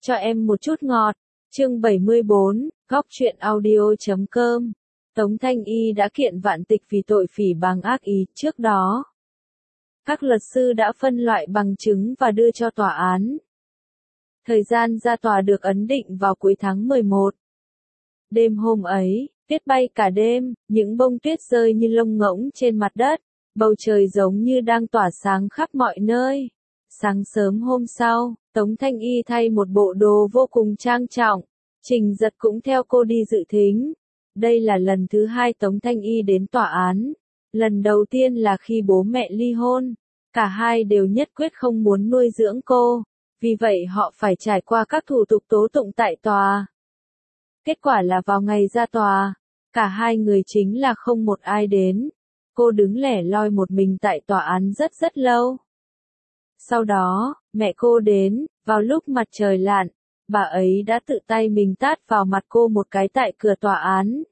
Cho em một chút ngọt. Chương 74, Góc truyện audio.com. Tống Thanh Y đã kiện Vạn Tịch vì tội phỉ báng ác ý. Trước đó, các luật sư đã phân loại bằng chứng và đưa cho tòa án. Thời gian ra tòa được ấn định vào cuối tháng 11. Đêm hôm ấy, tuyết bay cả đêm, những bông tuyết rơi như lông ngỗng trên mặt đất, bầu trời giống như đang tỏa sáng khắp mọi nơi. Sáng sớm hôm sau, Tống Thanh Y thay một bộ đồ vô cùng trang trọng. Trình Giật cũng theo cô đi dự thính. Đây là lần thứ hai Tống Thanh Y đến tòa án. Lần đầu tiên là khi bố mẹ ly hôn. Cả hai đều nhất quyết không muốn nuôi dưỡng cô. Vì vậy họ phải trải qua các thủ tục tố tụng tại tòa. Kết quả là vào ngày ra tòa, cả hai người chính là không một ai đến. Cô đứng lẻ loi một mình tại tòa án rất lâu. Sau đó, mẹ cô đến, vào lúc mặt trời lặn, bà ấy đã tự tay mình tát vào mặt cô một cái tại cửa tòa án.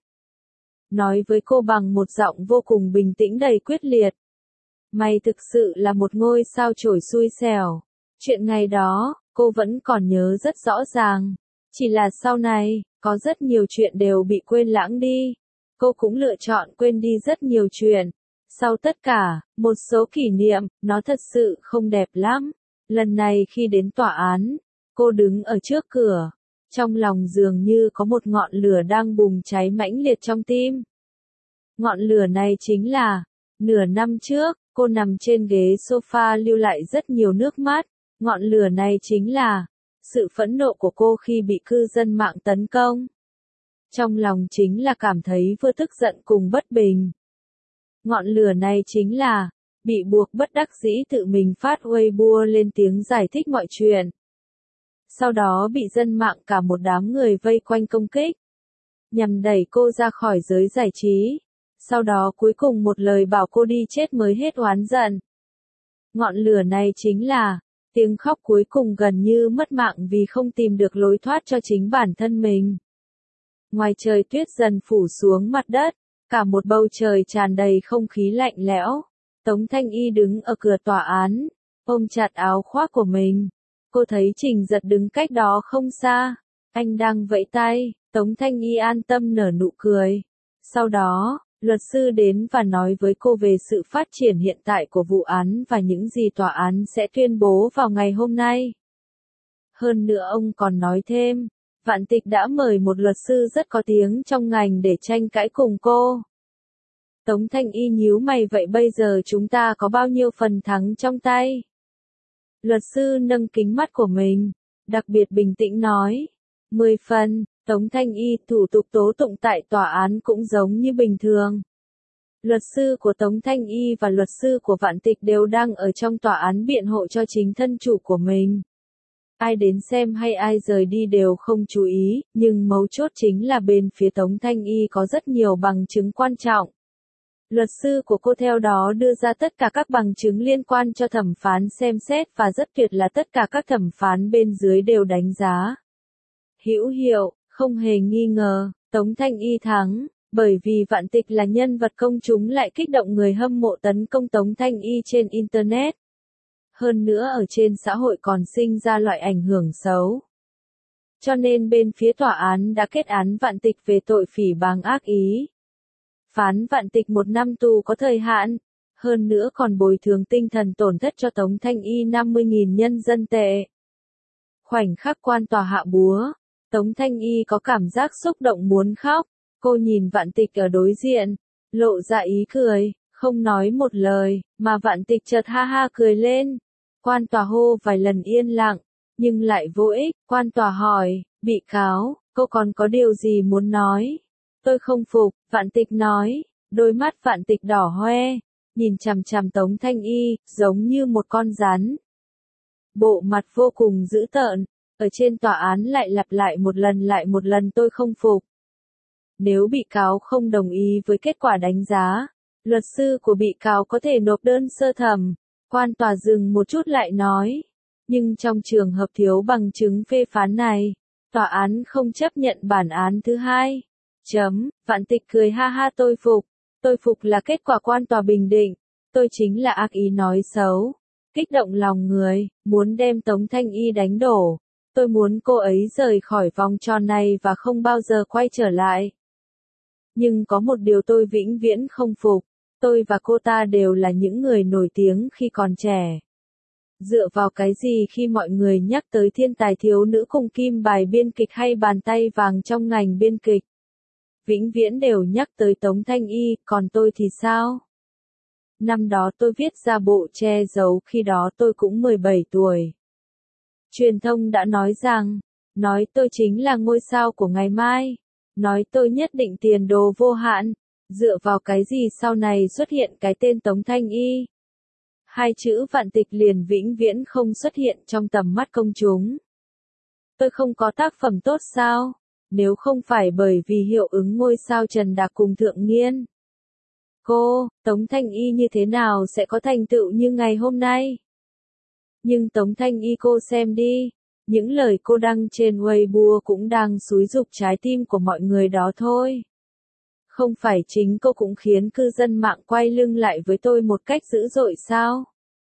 Nói với cô bằng một giọng vô cùng bình tĩnh đầy quyết liệt. Mày thực sự là một ngôi sao chổi xui xẻo. Chuyện ngày đó, cô vẫn còn nhớ rất rõ ràng. Chỉ là sau này, có rất nhiều chuyện đều bị quên lãng đi. Cô cũng lựa chọn quên đi rất nhiều chuyện. Sau tất cả, một số kỷ niệm, nó thật sự không đẹp lắm. Lần này khi đến tòa án, cô đứng ở trước cửa. Trong lòng dường như có một ngọn lửa đang bùng cháy mãnh liệt trong tim. Ngọn lửa này chính là, nửa năm trước, cô nằm trên ghế sofa lưu lại rất nhiều nước mắt. Ngọn lửa này chính là, sự phẫn nộ của cô khi bị cư dân mạng tấn công. Trong lòng chính là cảm thấy vừa tức giận cùng bất bình. Ngọn lửa này chính là, bị buộc bất đắc dĩ tự mình phát Weibo lên tiếng giải thích mọi chuyện. Sau đó bị dân mạng cả một đám người vây quanh công kích, nhằm đẩy cô ra khỏi giới giải trí. Sau đó cuối cùng một lời bảo cô đi chết mới hết oán giận. Ngọn lửa này chính là, tiếng khóc cuối cùng gần như mất mạng vì không tìm được lối thoát cho chính bản thân mình. Ngoài trời tuyết dần phủ xuống mặt đất, cả một bầu trời tràn đầy không khí lạnh lẽo. Tống Thanh Y đứng ở cửa tòa án, ôm chặt áo khoác của mình. Cô thấy Trình Giật đứng cách đó không xa. Anh đang vẫy tay, Tống Thanh Y an tâm nở nụ cười. Sau đó, luật sư đến và nói với cô về sự phát triển hiện tại của vụ án và những gì tòa án sẽ tuyên bố vào ngày hôm nay. Hơn nữa ông còn nói thêm, Vạn Tịch đã mời một luật sư rất có tiếng trong ngành để tranh cãi cùng cô. Tống Thanh Y nhíu mày, vậy bây giờ chúng ta có bao nhiêu phần thắng trong tay? Luật sư nâng kính mắt của mình, đặc biệt bình tĩnh nói. 10 phần, Tống Thanh Y, thủ tục tố tụng tại tòa án cũng giống như bình thường. Luật sư của Tống Thanh Y và luật sư của Vạn Tịch đều đang ở trong tòa án biện hộ cho chính thân chủ của mình. Ai đến xem hay ai rời đi đều không chú ý, nhưng mấu chốt chính là bên phía Tống Thanh Y có rất nhiều bằng chứng quan trọng. Luật sư của cô theo đó đưa ra tất cả các bằng chứng liên quan cho thẩm phán xem xét và rất tuyệt là tất cả các thẩm phán bên dưới đều đánh giá hữu hiệu, không hề nghi ngờ, Tống Thanh Y thắng, bởi vì Vạn Tịch là nhân vật công chúng lại kích động người hâm mộ tấn công Tống Thanh Y trên Internet. Hơn nữa ở trên xã hội còn sinh ra loại ảnh hưởng xấu. Cho nên bên phía tòa án đã kết án Vạn Tịch về tội phỉ báng ác ý. Phán Vạn Tịch 1 năm tù có thời hạn, hơn nữa còn bồi thường tinh thần tổn thất cho Tống Thanh Y 50.000 nhân dân tệ. Khoảnh khắc quan tòa hạ búa, Tống Thanh Y có cảm giác xúc động muốn khóc, cô nhìn Vạn Tịch ở đối diện, lộ ra ý cười, không nói một lời, mà Vạn Tịch chợt ha ha cười lên. Quan tòa hô vài lần yên lặng, nhưng lại vô ích, quan tòa hỏi, bị cáo, cô còn có điều gì muốn nói? Tôi không phục, Vạn Tịch nói, đôi mắt Vạn Tịch đỏ hoe, nhìn chằm chằm Tống Thanh Y, giống như một con rắn. Bộ mặt vô cùng dữ tợn, ở trên tòa án lại lặp lại một lần tôi không phục. Nếu bị cáo không đồng ý với kết quả đánh giá, luật sư của bị cáo có thể nộp đơn sơ thẩm. Quan tòa dừng một chút lại nói, nhưng trong trường hợp thiếu bằng chứng phê phán này, tòa án không chấp nhận bản án thứ hai. Vạn Tịch cười ha ha, tôi phục là kết quả quan tòa bình định, tôi chính là ác ý nói xấu, kích động lòng người, muốn đem Tống Thanh Y đánh đổ, Tôi muốn cô ấy rời khỏi vòng tròn này và không bao giờ quay trở lại. Nhưng có một điều tôi vĩnh viễn không phục. Tôi và cô ta đều là những người nổi tiếng khi còn trẻ. Dựa vào cái gì khi mọi người nhắc tới thiên tài thiếu nữ cùng kim bài biên kịch hay bàn tay vàng trong ngành biên kịch? Vĩnh viễn đều nhắc tới Tống Thanh Y, còn tôi thì sao? Năm đó tôi viết ra bộ che giấu, khi đó tôi cũng 17 tuổi. Truyền thông đã nói tôi chính là ngôi sao của ngày mai, nói tôi nhất định tiền đồ vô hạn, dựa vào cái gì sau này xuất hiện cái tên Tống Thanh Y? Hai chữ Vạn Tịch liền vĩnh viễn không xuất hiện trong tầm mắt công chúng. Tôi không có tác phẩm tốt sao? Nếu không phải bởi vì hiệu ứng ngôi sao Trần Đạc cùng Thượng Nghiên. Cô, Tống Thanh Y như thế nào sẽ có thành tựu như ngày hôm nay? Nhưng Tống Thanh Y cô xem đi, những lời cô đăng trên Weibo cũng đang xúi giục trái tim của mọi người đó thôi. Không phải chính cô cũng khiến cư dân mạng quay lưng lại với tôi một cách dữ dội sao?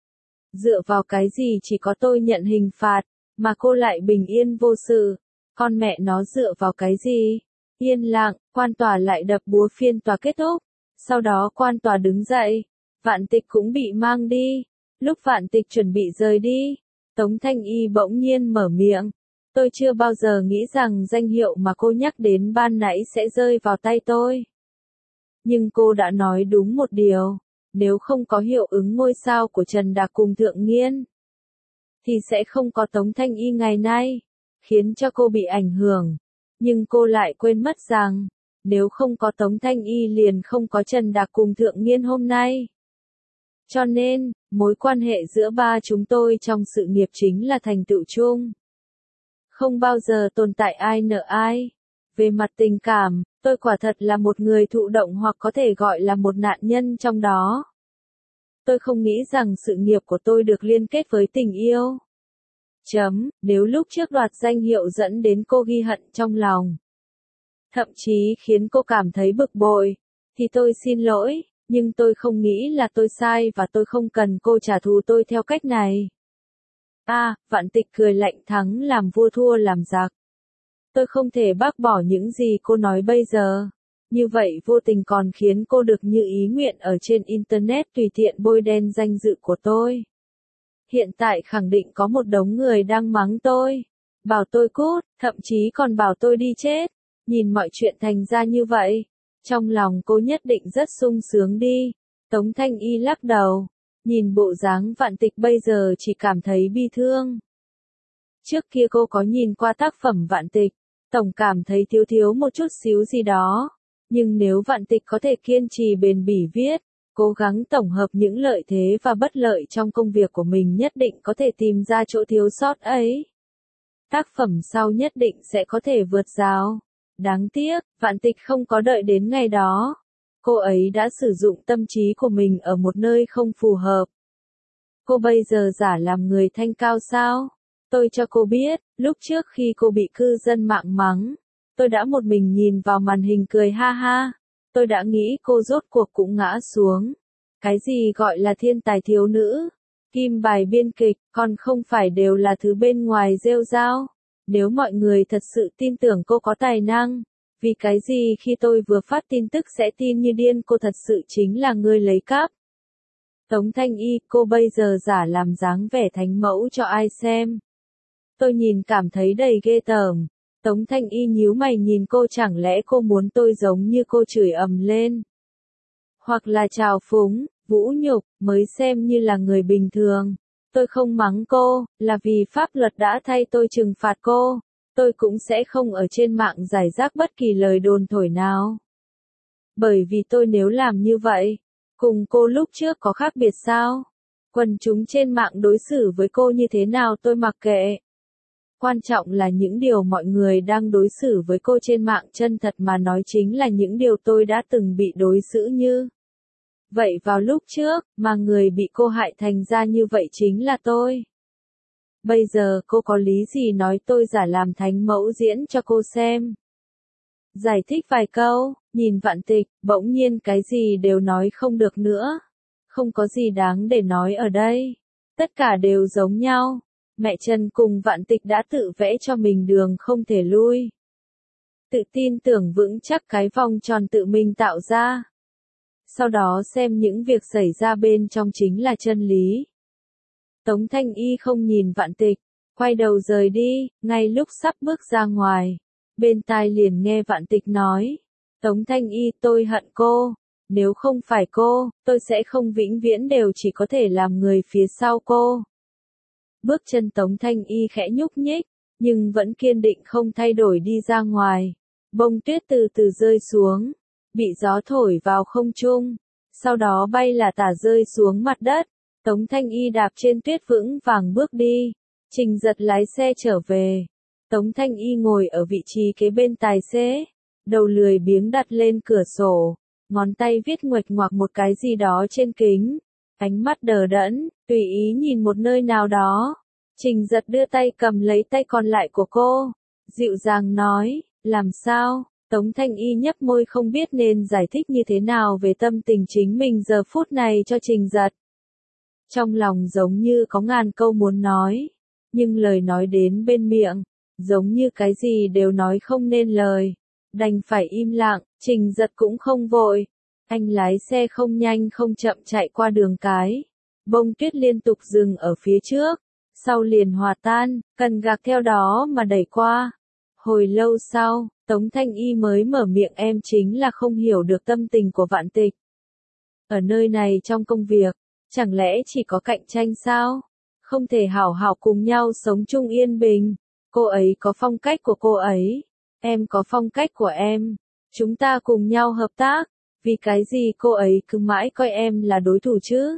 Dựa vào cái gì chỉ có tôi nhận hình phạt, mà cô lại bình yên vô sự? Con mẹ nó dựa vào cái gì? Yên lặng, quan tòa lại đập búa, phiên tòa kết thúc. Sau đó quan tòa đứng dậy, Vạn Tịch cũng bị mang đi. Lúc Vạn Tịch chuẩn bị rời đi, Tống Thanh Y bỗng nhiên mở miệng. Tôi chưa bao giờ nghĩ rằng danh hiệu mà cô nhắc đến ban nãy sẽ rơi vào tay tôi. Nhưng cô đã nói đúng một điều, nếu không có hiệu ứng ngôi sao của Trần Đạc cùng Thượng Nghiên, thì sẽ không có Tống Thanh Y ngày nay, khiến cho cô bị ảnh hưởng. Nhưng cô lại quên mất rằng, nếu không có Tống Thanh Y liền không có Trần Đạc cùng Thượng Nghiên hôm nay. Cho nên, mối quan hệ giữa ba chúng tôi trong sự nghiệp chính là thành tựu chung. Không bao giờ tồn tại ai nợ ai. Về mặt tình cảm, tôi quả thật là một người thụ động, hoặc có thể gọi là một nạn nhân trong đó. Tôi không nghĩ rằng sự nghiệp của tôi được liên kết với tình yêu. Nếu lúc trước đoạt danh hiệu dẫn đến cô ghi hận trong lòng, thậm chí khiến cô cảm thấy bực bội, thì tôi xin lỗi, nhưng tôi không nghĩ là tôi sai và tôi không cần cô trả thù tôi theo cách này. Vạn Tịch cười lạnh, thắng làm vua thua làm giặc. Tôi không thể bác bỏ những gì cô nói bây giờ. Như vậy vô tình còn khiến cô được như ý nguyện ở trên Internet tùy tiện bôi đen danh dự của tôi. Hiện tại khẳng định có một đống người đang mắng tôi, bảo tôi cút, thậm chí còn bảo tôi đi chết. Nhìn mọi chuyện thành ra như vậy, trong lòng cô nhất định rất sung sướng đi. Tống Thanh Y lắc đầu, nhìn bộ dáng Vạn Tịch bây giờ chỉ cảm thấy bi thương. Trước kia cô có nhìn qua tác phẩm Vạn Tịch, tổng cảm thấy thiếu một chút xíu gì đó. Nhưng nếu Vạn Tịch có thể kiên trì bền bỉ viết, cố gắng tổng hợp những lợi thế và bất lợi trong công việc của mình, nhất định có thể tìm ra chỗ thiếu sót ấy. Tác phẩm sau nhất định sẽ có thể vượt rào. Đáng tiếc, Vạn Tịch không có đợi đến ngày đó. Cô ấy đã sử dụng tâm trí của mình ở một nơi không phù hợp. Cô bây giờ giả làm người thanh cao sao? Tôi cho cô biết, lúc trước khi cô bị cư dân mạng mắng, tôi đã một mình nhìn vào màn hình cười ha ha. Tôi đã nghĩ cô rốt cuộc cũng ngã xuống. Cái gì gọi là thiên tài thiếu nữ, kim bài biên kịch, còn không phải đều là thứ bên ngoài rêu rao. Nếu mọi người thật sự tin tưởng cô có tài năng, vì cái gì khi tôi vừa phát tin tức sẽ tin như điên cô thật sự chính là người lấy cắp? Tống Thanh Y, cô bây giờ giả làm dáng vẻ thánh mẫu cho ai xem? Tôi nhìn cảm thấy đầy ghê tởm. Tống Thanh Y nhíu mày nhìn cô, chẳng lẽ cô muốn tôi giống như cô chửi ầm lên? Hoặc là trào phúng, vũ nhục, mới xem như là người bình thường. Tôi không mắng cô, là vì pháp luật đã thay tôi trừng phạt cô. Tôi cũng sẽ không ở trên mạng rải rác bất kỳ lời đồn thổi nào. Bởi vì tôi nếu làm như vậy, cùng cô lúc trước có khác biệt sao? Quần chúng trên mạng đối xử với cô như thế nào tôi mặc kệ. Quan trọng là những điều mọi người đang đối xử với cô trên mạng chân thật mà nói chính là những điều tôi đã từng bị đối xử như vậy vào lúc trước, mà người bị cô hại thành ra như vậy chính là tôi. Bây giờ cô có lý gì nói tôi giả làm thánh mẫu diễn cho cô xem? Giải thích vài câu, nhìn Vạn Tịch, bỗng nhiên cái gì đều nói không được nữa. Không có gì đáng để nói ở đây. Tất cả đều giống nhau. Mẹ Trần cùng Vạn Tịch đã tự vẽ cho mình đường không thể lui. Tự tin tưởng vững chắc cái vòng tròn tự mình tạo ra. Sau đó xem những việc xảy ra bên trong chính là chân lý. Tống Thanh Y không nhìn Vạn Tịch, quay đầu rời đi, ngay lúc sắp bước ra ngoài. Bên tai liền nghe Vạn Tịch nói, Tống Thanh Y tôi hận cô, nếu không phải cô, tôi sẽ không vĩnh viễn đều chỉ có thể làm người phía sau cô. Bước chân Tống Thanh Y khẽ nhúc nhích, nhưng vẫn kiên định không thay đổi đi ra ngoài. Bông tuyết từ từ rơi xuống, bị gió thổi vào không trung, sau đó bay là tả rơi xuống mặt đất. Tống Thanh Y đạp trên tuyết vững vàng bước đi. Trình Giật lái xe trở về. Tống Thanh Y ngồi ở vị trí kế bên tài xế, đầu lười biếng đặt lên cửa sổ, ngón tay viết nguệch ngoạc một cái gì đó trên kính, ánh mắt đờ đẫn, tùy ý nhìn một nơi nào đó. Trình Giật đưa tay cầm lấy tay còn lại của cô, dịu dàng nói, làm sao? Tống Thanh Y nhấp môi không biết nên giải thích như thế nào về tâm tình chính mình giờ phút này cho Trình Giật. Trong lòng giống như có ngàn câu muốn nói, nhưng lời nói đến bên miệng, giống như cái gì đều nói không nên lời, đành phải im lặng. Trình Giật cũng không vội, anh lái xe không nhanh không chậm chạy qua đường cái, bông tuyết liên tục dừng ở phía trước, sau liền hòa tan, cần gạc theo đó mà đẩy qua. Hồi lâu sau, Tống Thanh Y mới mở miệng, em chính là không hiểu được tâm tình của Vạn Tịch. Ở nơi này trong công việc, chẳng lẽ chỉ có cạnh tranh sao? Không thể hảo hảo cùng nhau sống chung yên bình. Cô ấy có phong cách của cô ấy, em có phong cách của em. Chúng ta cùng nhau hợp tác, vì cái gì cô ấy cứ mãi coi em là đối thủ chứ?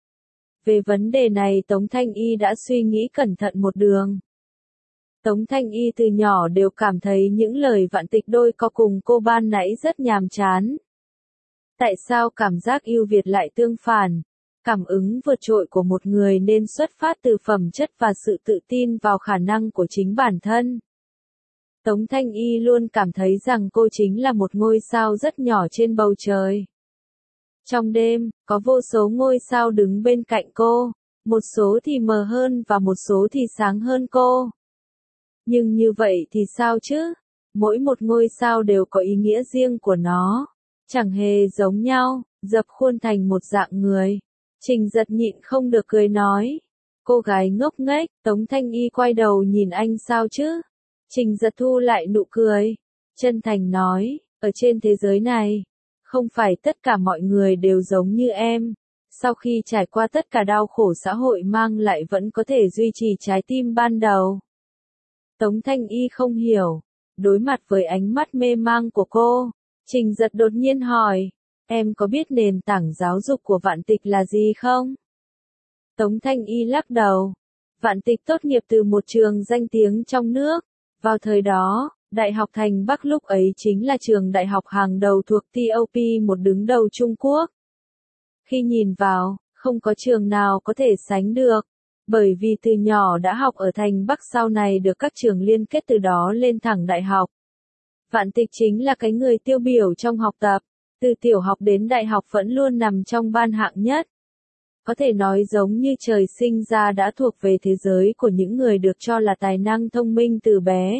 Về vấn đề này Tống Thanh Y đã suy nghĩ cẩn thận một đường. Tống Thanh Y từ nhỏ đều cảm thấy những lời Vạn Tịch đôi co cùng cô ban nãy rất nhàm chán. Tại sao cảm giác ưu việt lại tương phản? Cảm ứng vượt trội của một người nên xuất phát từ phẩm chất và sự tự tin vào khả năng của chính bản thân. Tống Thanh Y luôn cảm thấy rằng cô chính là một ngôi sao rất nhỏ trên bầu trời. Trong đêm, có vô số ngôi sao đứng bên cạnh cô, một số thì mờ hơn và một số thì sáng hơn cô. Nhưng như vậy thì sao chứ? Mỗi một ngôi sao đều có ý nghĩa riêng của nó, chẳng hề giống nhau, dập khuôn thành một dạng người. Trình Giật nhịn không được cười nói. Cô gái ngốc nghếch. Tống Thanh Y quay đầu nhìn anh, sao chứ? Trình Giật thu lại nụ cười, chân thành nói, ở trên thế giới này, không phải tất cả mọi người đều giống như em. Sau khi trải qua tất cả đau khổ xã hội mang lại vẫn có thể duy trì trái tim ban đầu. Tống Thanh Y không hiểu. Đối mặt với ánh mắt mê mang của cô, Trình Giật đột nhiên hỏi, em có biết nền tảng giáo dục của Vạn Tịch là gì không? Tống Thanh Y lắc đầu. Vạn Tịch tốt nghiệp từ một trường danh tiếng trong nước. Vào thời đó, Đại học Thành Bắc lúc ấy chính là trường đại học hàng đầu thuộc TOP, một đứng đầu Trung Quốc. Khi nhìn vào, không có trường nào có thể sánh được. Bởi vì từ nhỏ đã học ở Thành Bắc, sau này được các trường liên kết, từ đó lên thẳng đại học. Vạn Tịch chính là cái người tiêu biểu trong học tập, từ tiểu học đến đại học vẫn luôn nằm trong ban hạng nhất. Có thể nói giống như trời sinh ra đã thuộc về thế giới của những người được cho là tài năng thông minh từ bé.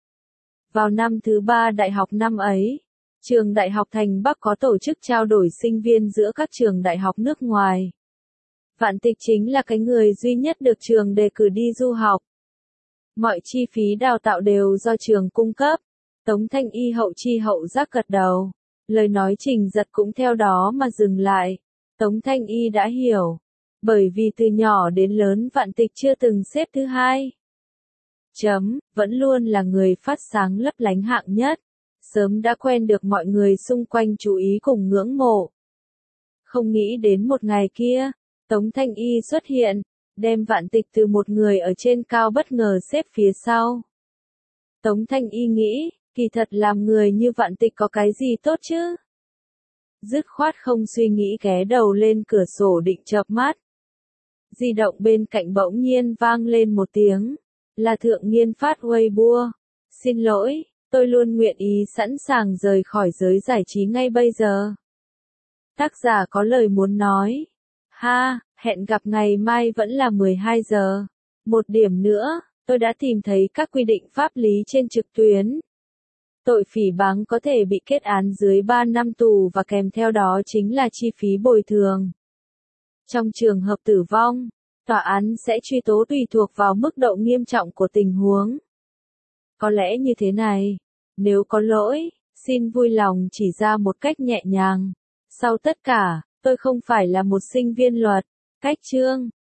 Vào năm thứ 3 đại học năm ấy, trường Đại học Thành Bắc có tổ chức trao đổi sinh viên giữa các trường đại học nước ngoài. Vạn Tịch chính là cái người duy nhất được trường đề cử đi du học. Mọi chi phí đào tạo đều do trường cung cấp. Tống Thanh Y hậu chi hậu giác gật đầu. Lời nói Trình Giật cũng theo đó mà dừng lại. Tống Thanh Y đã hiểu. Bởi vì từ nhỏ đến lớn Vạn Tịch chưa từng xếp thứ hai. Vẫn luôn là người phát sáng lấp lánh hạng nhất. Sớm đã quen được mọi người xung quanh chú ý cùng ngưỡng mộ. Không nghĩ đến một ngày kia, Tống Thanh Y xuất hiện, đem Vạn Tịch từ một người ở trên cao bất ngờ xếp phía sau. Tống Thanh Y nghĩ, kỳ thật làm người như Vạn Tịch có cái gì tốt chứ? Dứt khoát không suy nghĩ ghé đầu lên cửa sổ định chợp mắt. Di động bên cạnh bỗng nhiên vang lên một tiếng. Là Thượng Nghiên phát Weibo. Xin lỗi, tôi luôn nguyện ý sẵn sàng rời khỏi giới giải trí ngay bây giờ. Tác giả có lời muốn nói. Ha, hẹn gặp ngày mai vẫn là 12 giờ. Một điểm nữa, tôi đã tìm thấy các quy định pháp lý trên trực tuyến. Tội phỉ báng có thể bị kết án dưới 3 năm tù và kèm theo đó chính là chi phí bồi thường. Trong trường hợp tử vong, tòa án sẽ truy tố tùy thuộc vào mức độ nghiêm trọng của tình huống. Có lẽ như thế này, nếu có lỗi, xin vui lòng chỉ ra một cách nhẹ nhàng. Sau tất cả, tôi không phải là một sinh viên luật. Cách chương